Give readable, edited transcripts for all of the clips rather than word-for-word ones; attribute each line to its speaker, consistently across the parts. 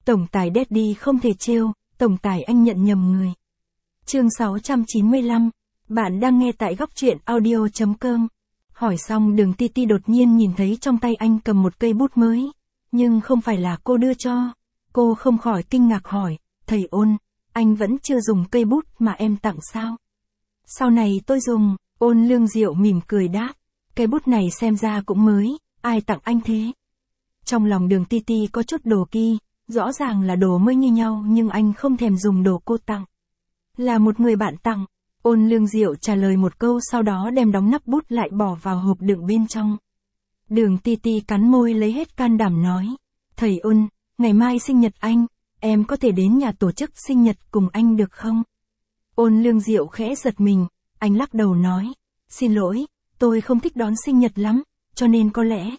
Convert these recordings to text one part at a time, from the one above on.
Speaker 1: Tổng tài Daddy không thể trêu, tổng tài anh nhận nhầm người. Chương 695, bạn đang nghe tại góc truyện audio.com. Hỏi xong Đường Ti Ti đột nhiên nhìn thấy trong tay anh cầm một cây bút mới, nhưng không phải là cô đưa cho. Cô không khỏi kinh ngạc hỏi, thầy Ôn, anh vẫn chưa dùng cây bút mà em tặng sao? Sau này tôi dùng, Ôn Lương Diệu mỉm cười đáp, cây bút này xem ra cũng mới, ai tặng anh thế? Trong lòng Đường Ti Ti có chút đổ kỳ, rõ ràng là đồ mới như nhau nhưng anh không thèm dùng đồ cô tặng. Là một người bạn tặng. Ôn Lương Diệu trả lời một câu sau đó đem đóng nắp bút lại bỏ vào hộp đựng bên trong. Đường Ti Ti cắn môi lấy hết can đảm nói, thầy Ôn, ngày mai sinh nhật anh, em có thể đến nhà tổ chức sinh nhật cùng anh được không? Ôn Lương Diệu khẽ giật mình, anh lắc đầu nói, xin lỗi, tôi không thích đón sinh nhật lắm, cho nên có lẽ.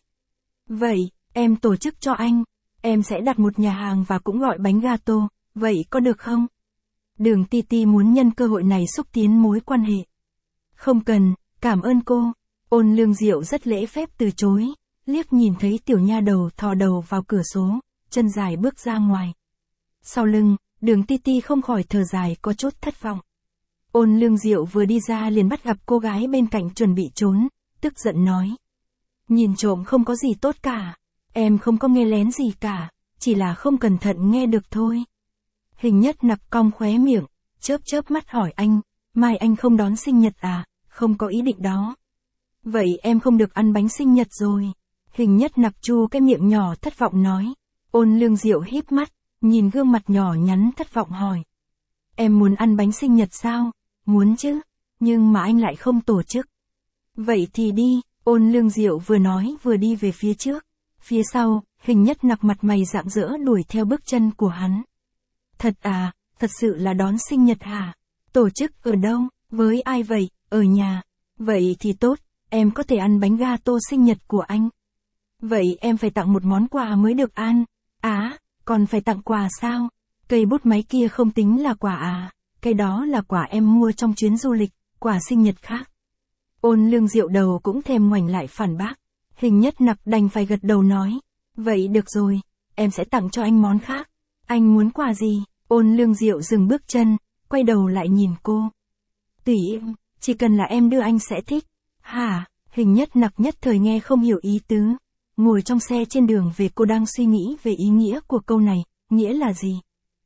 Speaker 1: Vậy, em tổ chức cho anh, em sẽ đặt một nhà hàng và cũng gọi bánh gato, vậy có được không? Đường Ti Ti muốn nhân cơ hội này xúc tiến mối quan hệ. Không cần, cảm ơn cô. Ôn Lương Diệu rất lễ phép từ chối, liếc nhìn thấy tiểu nha đầu thò đầu vào cửa sổ, chân dài bước ra ngoài. Sau lưng, Đường Ti Ti không khỏi thở dài có chút thất vọng. Ôn Lương Diệu vừa đi ra liền bắt gặp cô gái bên cạnh chuẩn bị trốn, tức giận nói. Nhìn trộm không có gì tốt cả, em không có nghe lén gì cả, chỉ là không cẩn thận nghe được thôi. Hình Nhất Nặc cong khóe miệng, chớp mắt hỏi anh, mai anh không đón sinh nhật à, không có ý định đó. Vậy em không được ăn bánh sinh nhật rồi. Hình Nhất Nặc chu cái miệng nhỏ thất vọng nói. Ôn Lương Diệu híp mắt, nhìn gương mặt nhỏ nhắn thất vọng hỏi. Em muốn ăn bánh sinh nhật sao? Muốn chứ, nhưng mà anh lại không tổ chức. Vậy thì đi, Ôn Lương Diệu vừa nói vừa đi về phía trước. Phía sau, Hình Nhất Nặc mặt mày rạng rỡ đuổi theo bước chân của hắn. Thật à, thật sự là đón sinh nhật hả? Tổ chức ở đâu, với ai vậy, ở nhà? Vậy thì tốt, em có thể ăn bánh gato sinh nhật của anh. Vậy em phải tặng một món quà mới được ăn. Còn phải tặng quà sao? Cây bút máy kia không tính là quà à? Cái đó là quà em mua trong chuyến du lịch, quà sinh nhật khác. Ôn Lương Diệu đầu cũng thèm ngoảnh lại phản bác. Hình Nhất Nặc đành phải gật đầu nói. Vậy được rồi, em sẽ tặng cho anh món khác. Anh muốn quà gì? Ôn Lương Diệu dừng bước chân, quay đầu lại nhìn cô. Tùy em, chỉ cần là em đưa anh sẽ thích. Hả? Hình Nhất Nặc nhất thời nghe không hiểu ý tứ. Ngồi trong xe trên đường về cô đang suy nghĩ về ý nghĩa của câu này, nghĩa là gì?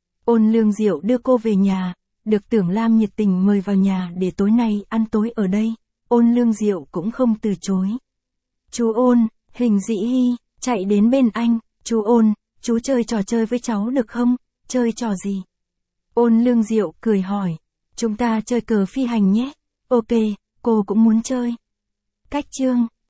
Speaker 1: Ôn Lương Diệu đưa cô về nhà, được Tưởng Lam nhiệt tình mời vào nhà để tối nay ăn tối ở đây. Ôn Lương Diệu cũng không từ chối. Chú Ôn, Hình Dĩ Hi, chạy đến bên anh, chú Ôn, chú chơi trò chơi với cháu được không? Chơi trò gì? Ôn Lương Diệu cười hỏi. Chúng ta chơi cờ phi hành nhé. Ok, cô cũng muốn chơi. Cách chương.